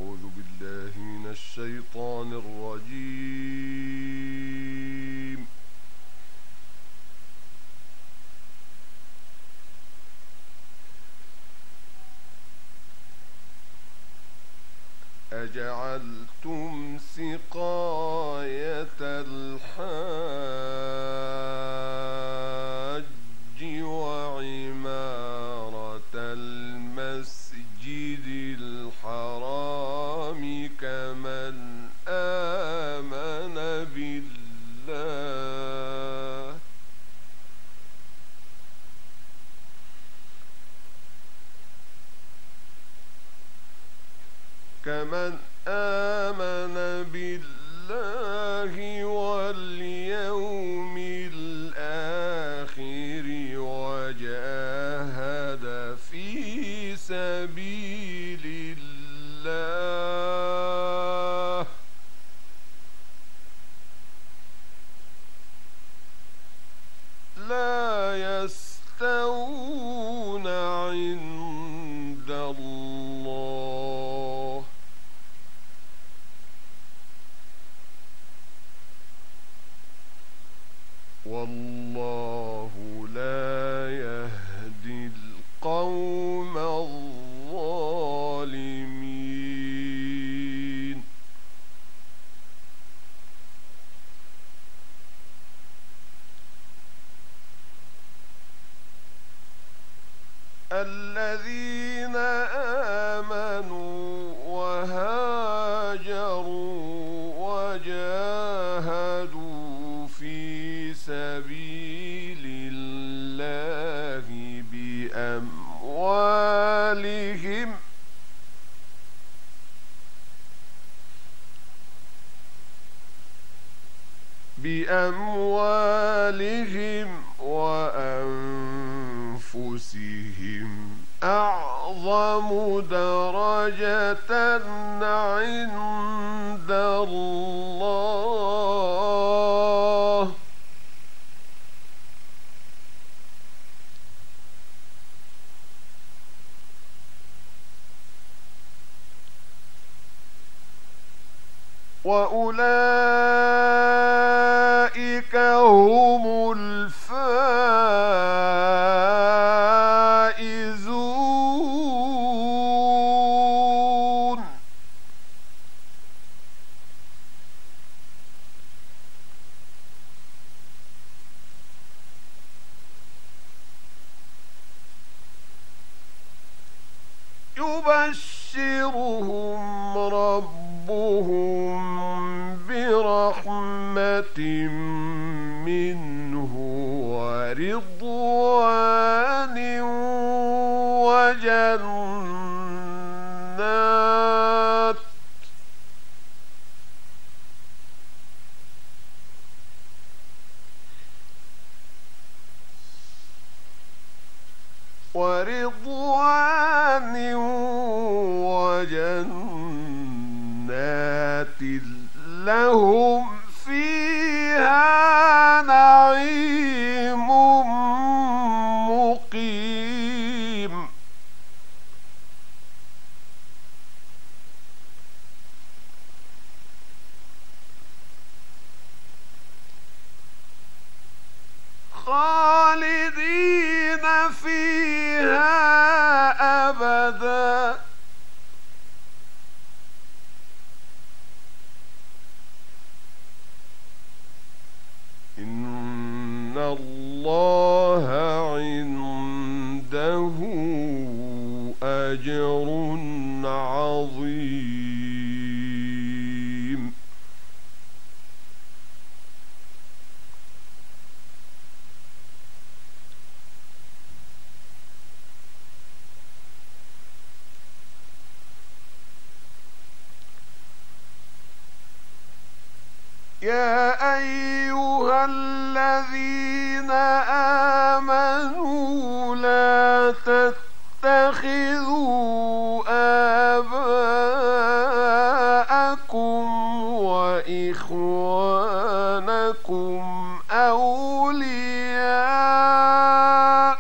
أعوذ بالله من الشيطان الرجيم. أجعلتم سقاية الحاج وعمارة المسجد الحرام كمن آمن بالله واليوم الآخر وجاهد في سبيل الله لا يستوون عند الله والله لا يهدي القوم الظالمين. الذين آمنوا وهاجروا وجاهدوا في سبيل الله بأموالهم وأنفسهم أعظم درجة عند الله وأولئك هم الفائزون. يبشرهم ربهم برحمة منه ورضوان وجنات لهم فيها نعيم مقيم خالدين فيها أبدا إن الله عنده أجر عظيم. يا أيها الذين آمنوا لا تتخذوا آباءكم وإخوانكم أولياء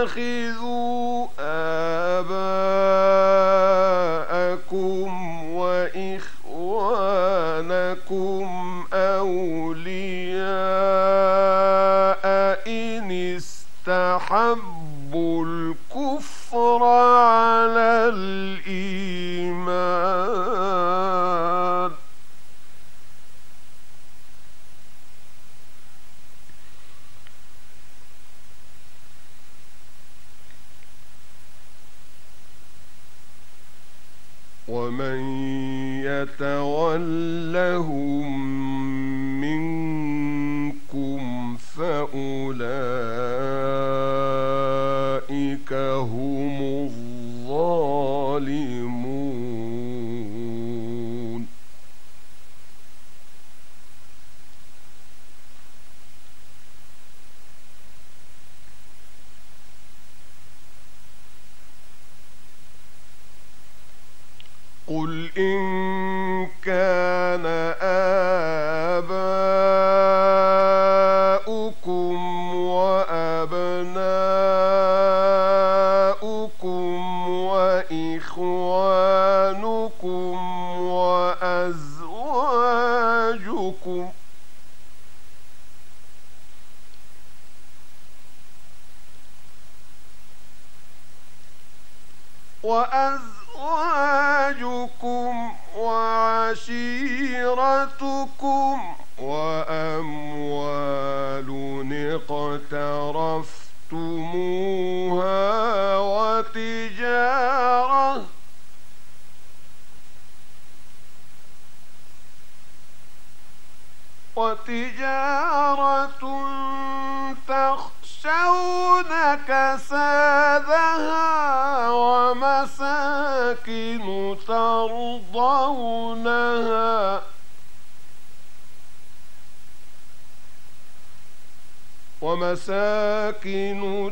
تتخذوا آباءكم وإخوانكم أولياء إن استحبوا الكفر على الإيمان ومن يتولهم منكم فأولئك هم الظالمون قل إن كان آباؤكم وأبناؤكم وإخوانكم وأزواجكم وعشيرتكم وأموال اقترفتموها وتجارة تخشون كسادها ومساكن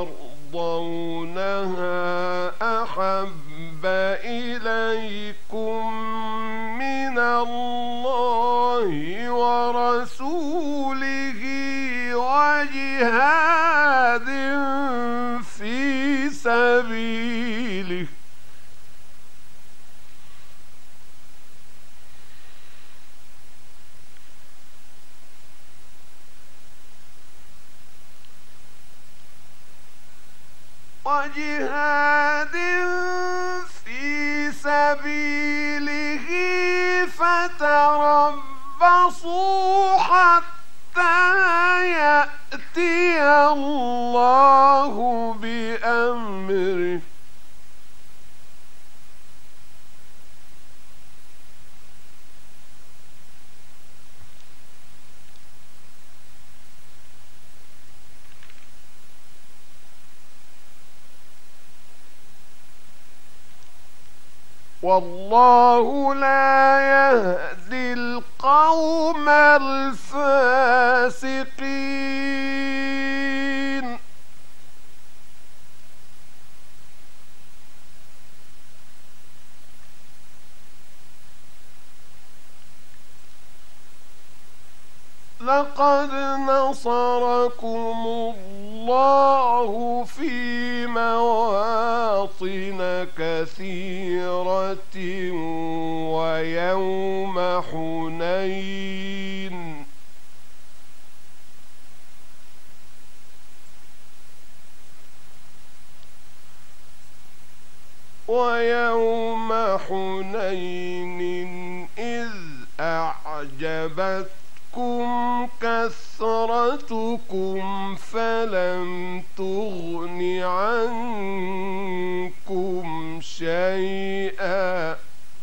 ترضونها أحب إليكم من الله ورسوله وجهاد في سبيله فتربصوا حتى يأتي الله بأمره والله لا يهدي القوم الفاسقين لقد نصركم الله في مواطن كثيرة ويوم حنين إذ أعجبتكم كثرتكم فلم تغن عنكم شيئا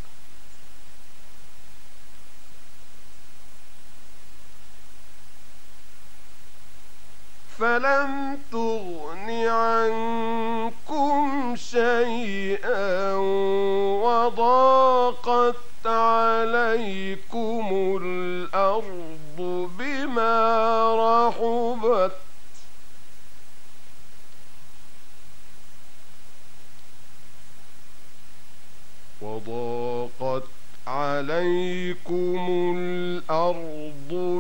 وضاقت عليكم الأرض بما رحبت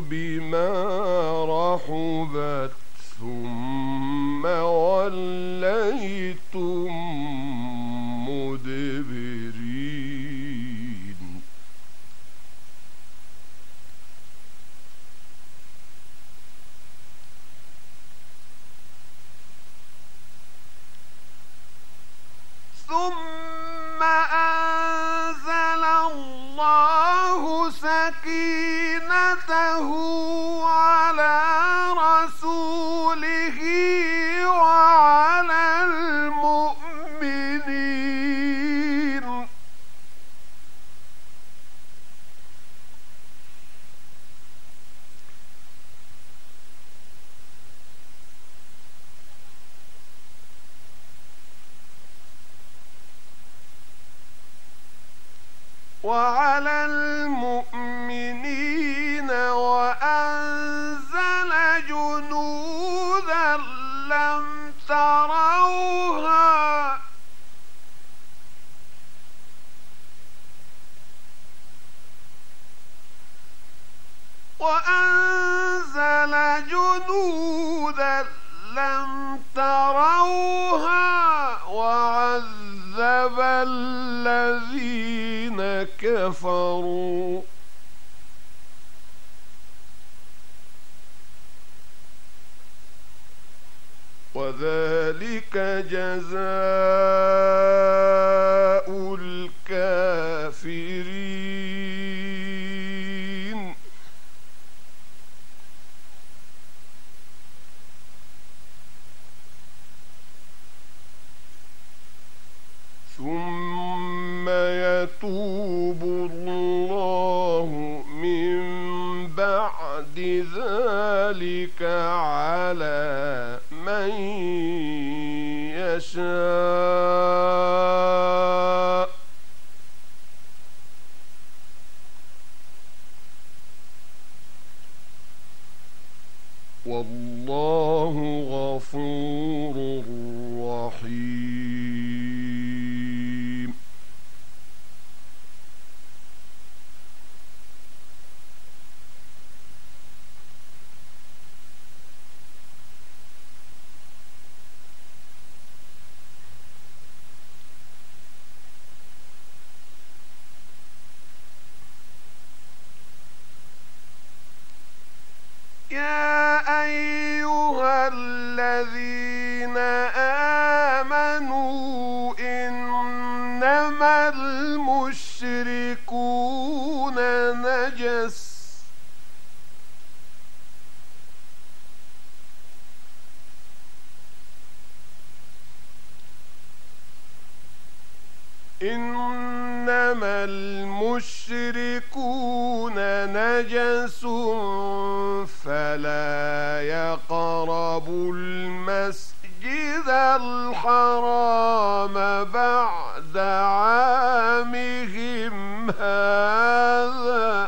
ثم وليتم مدبرين ثم أنزل الله سكينته على رسوله وعلى المؤمنين وأنزل جنودا لم تروها وعذب الذين كفروا وذلك جزاء الكافرين ثم يتوب الله من بعد ذلك على من يشاء والله غفور رحيم يا أيها الذين آمنوا إنما المشركون نجس إنما المشركون نجس فلا يقربوا المسجد الحرام بعد عامهم هذا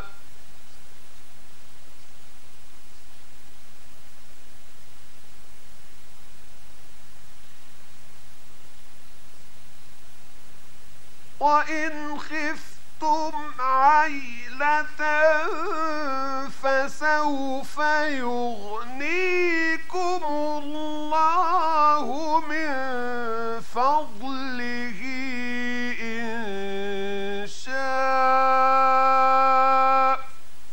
وإن خفتم عيلة فسوف يغنيكم الله من فضله إن شاء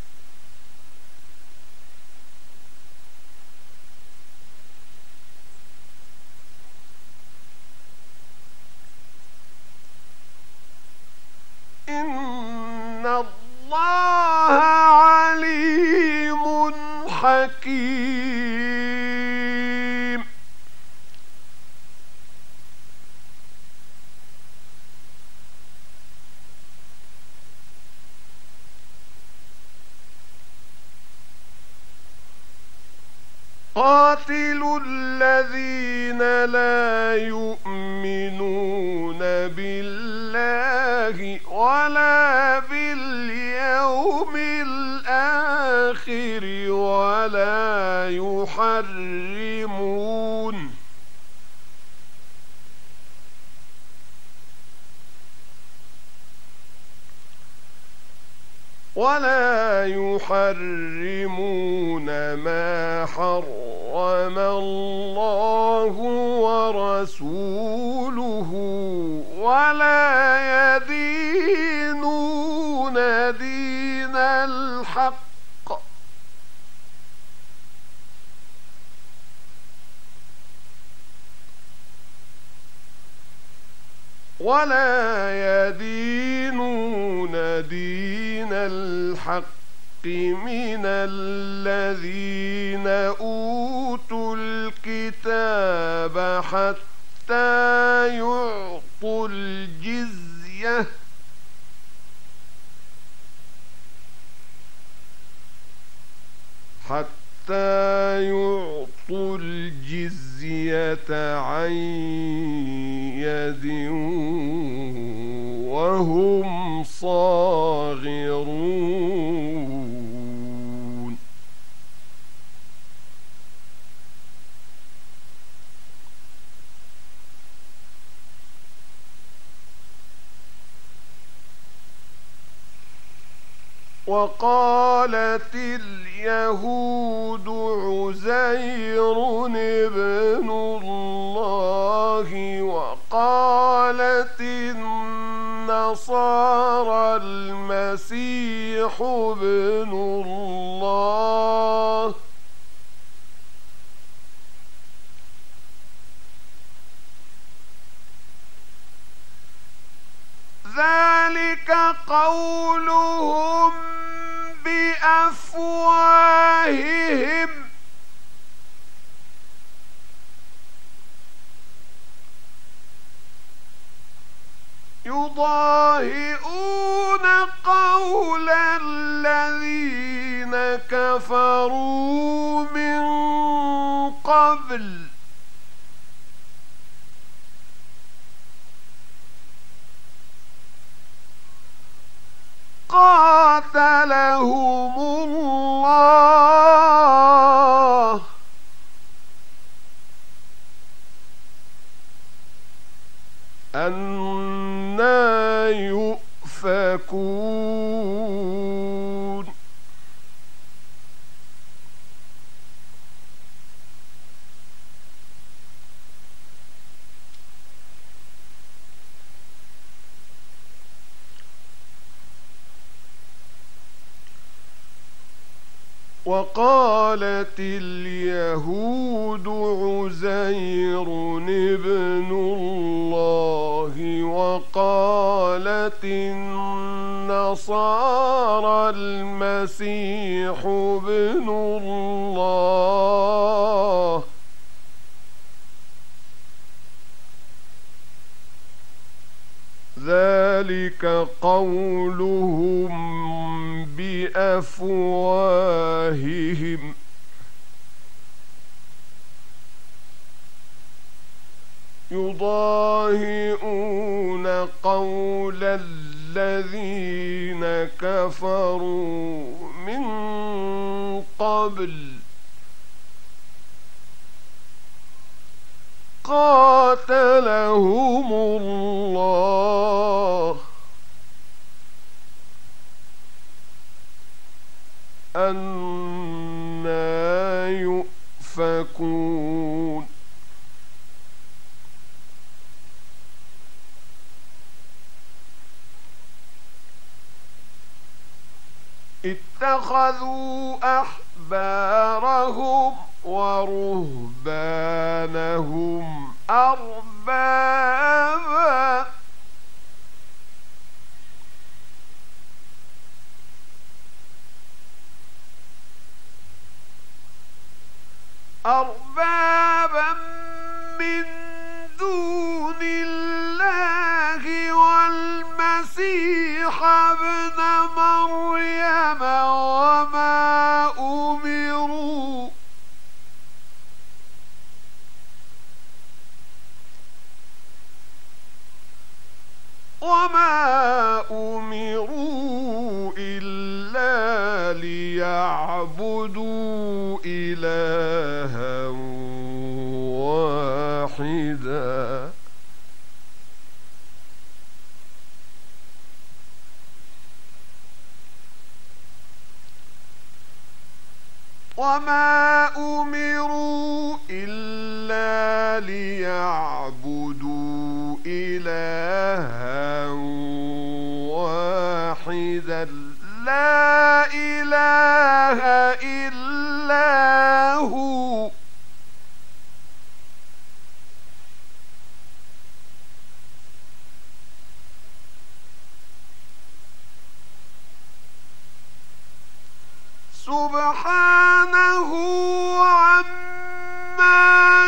إن الله عليم حكيم قاتلوا الذين لا يؤمنون بالله ولا باليوم الآخر ولا يحرمون ولا يحرمون ما حرم الله ورسوله ولا يدينون دين الحق من الذين أوتوا الكتاب حتى يعطوا الجزية عن يد وهم صاغرون. وقالت اليهود عزير ابن الله وقالت النصارى المسيح ابن الله ذلك قولهم بأفواههم يضاهئون قول الذين كفروا من قبل قاتلهم الله أنى يؤفكون. وقالت اليهود عزير ابن الله وقالت النصارى المسيح ابن الله ذلك قولهم بأفواههم يضاهئون قول الذين كفروا من قبل قاتلهم الله أنى يؤفكون. اتخذوا أحبارهم ورهبانهم أربابا من دون الله والمسيح ابن مريم وما أمروا إلا ليعبدوا إلها واحدا وما أمروا إلا ليعبدوا إلها واحدا لا إله إلا هو سبحانه عما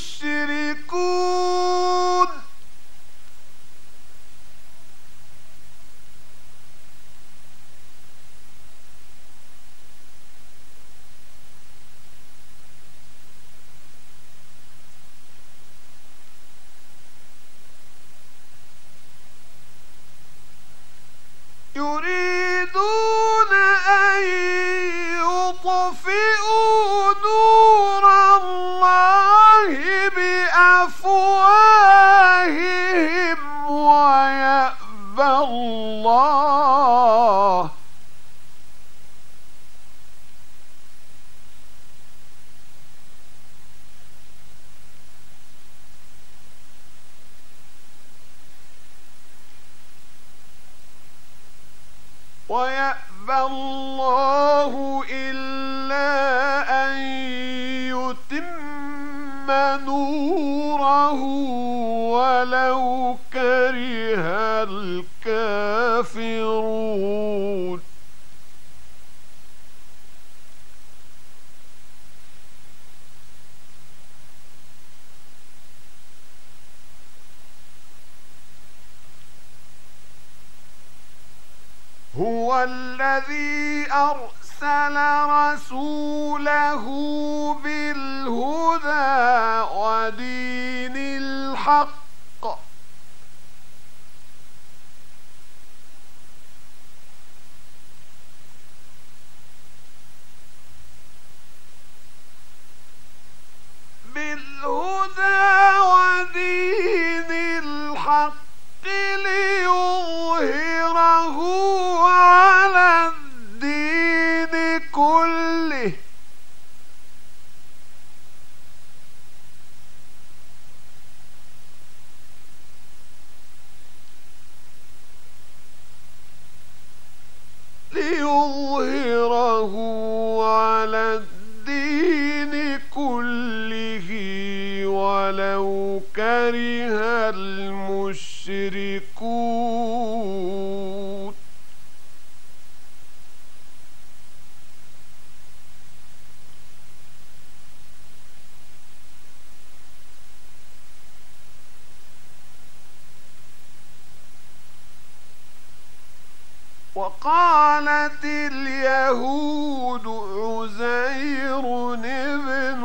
يشركون يريدون أن يطفئوا نور الله بأفواههم ويأبى الله إلا أن يتم نوره ولو كره الكافرون هو الذي أرسل رسوله بالهدى ودين الحق ليظهره على الدين كله ولو كره المشركون وقالت اليهود عزير ابن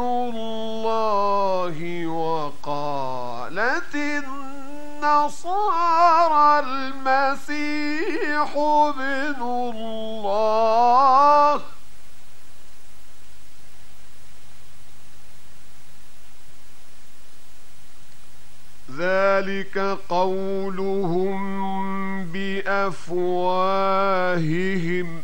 الله وقالت النصارى المسيح ابن الله ذلك قولهم بأفواههم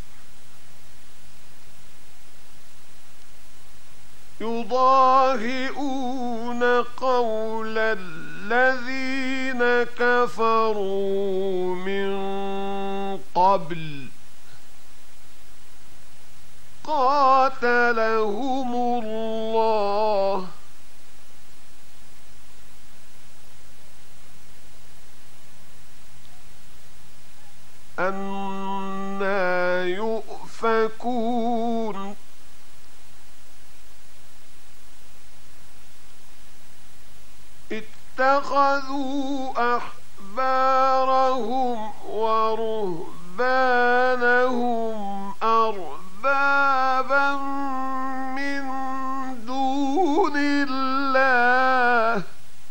يضاهئون قول الذين كفروا من قبل قاتلهم الله أنى يؤفكون اتخذوا أحبارهم ورهبانهم أربابا من دون الله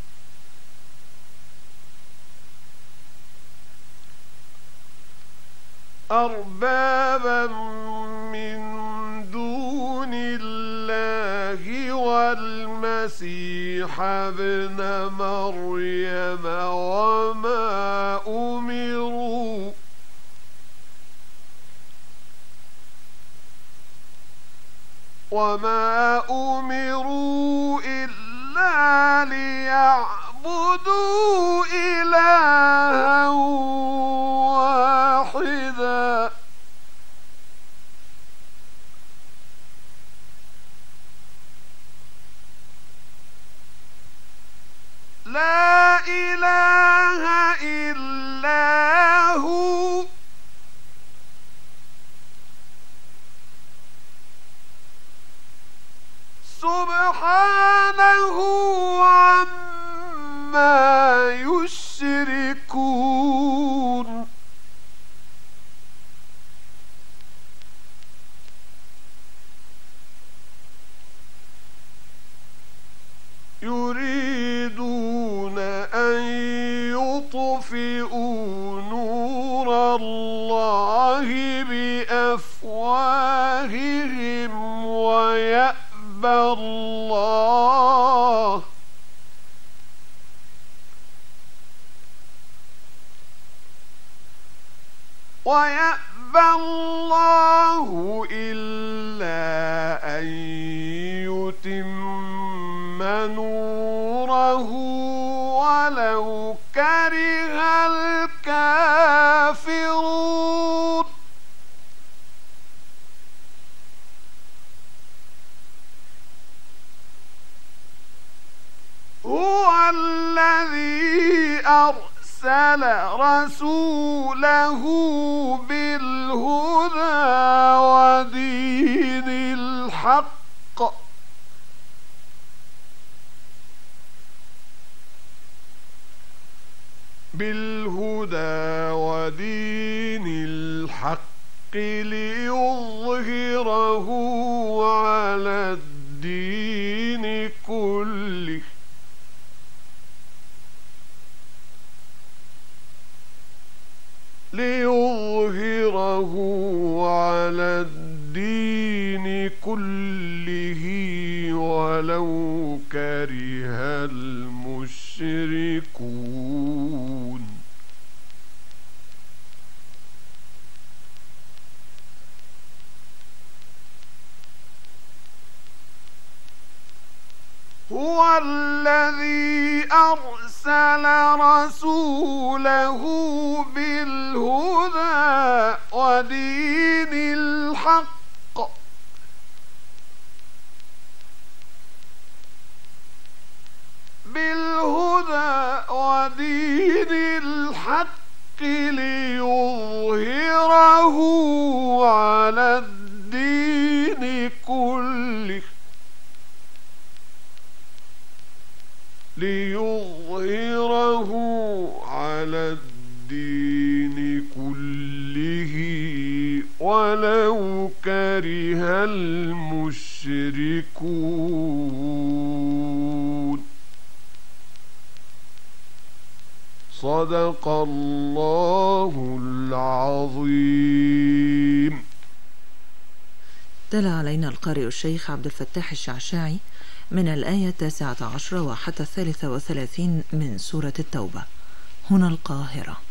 والمسيح ابن مريم وما أمروا وما أمروا إلا ليعبدوا إلها واحدا لا إله إلا هو سبحانه عما يشركون يريدون أن يطفئوا نور الله بأفواههم ويأبى الله إلا أن يتم نوره ولو كره الكافرون هو الذي أرسل رسوله بالهدى ودين الحق ليظهره على الدين كله ولو كره المشركون هو الذي أرسل رسوله بالهدى ودين الحق ليظهره على الدين كله ولو كره المشركون. صدق الله العظيم. تلا علينا القارئ الشيخ عبد الفتاح الشعشاعي من الآية 19 وحتى 33 من سورة التوبة. هنا القاهرة.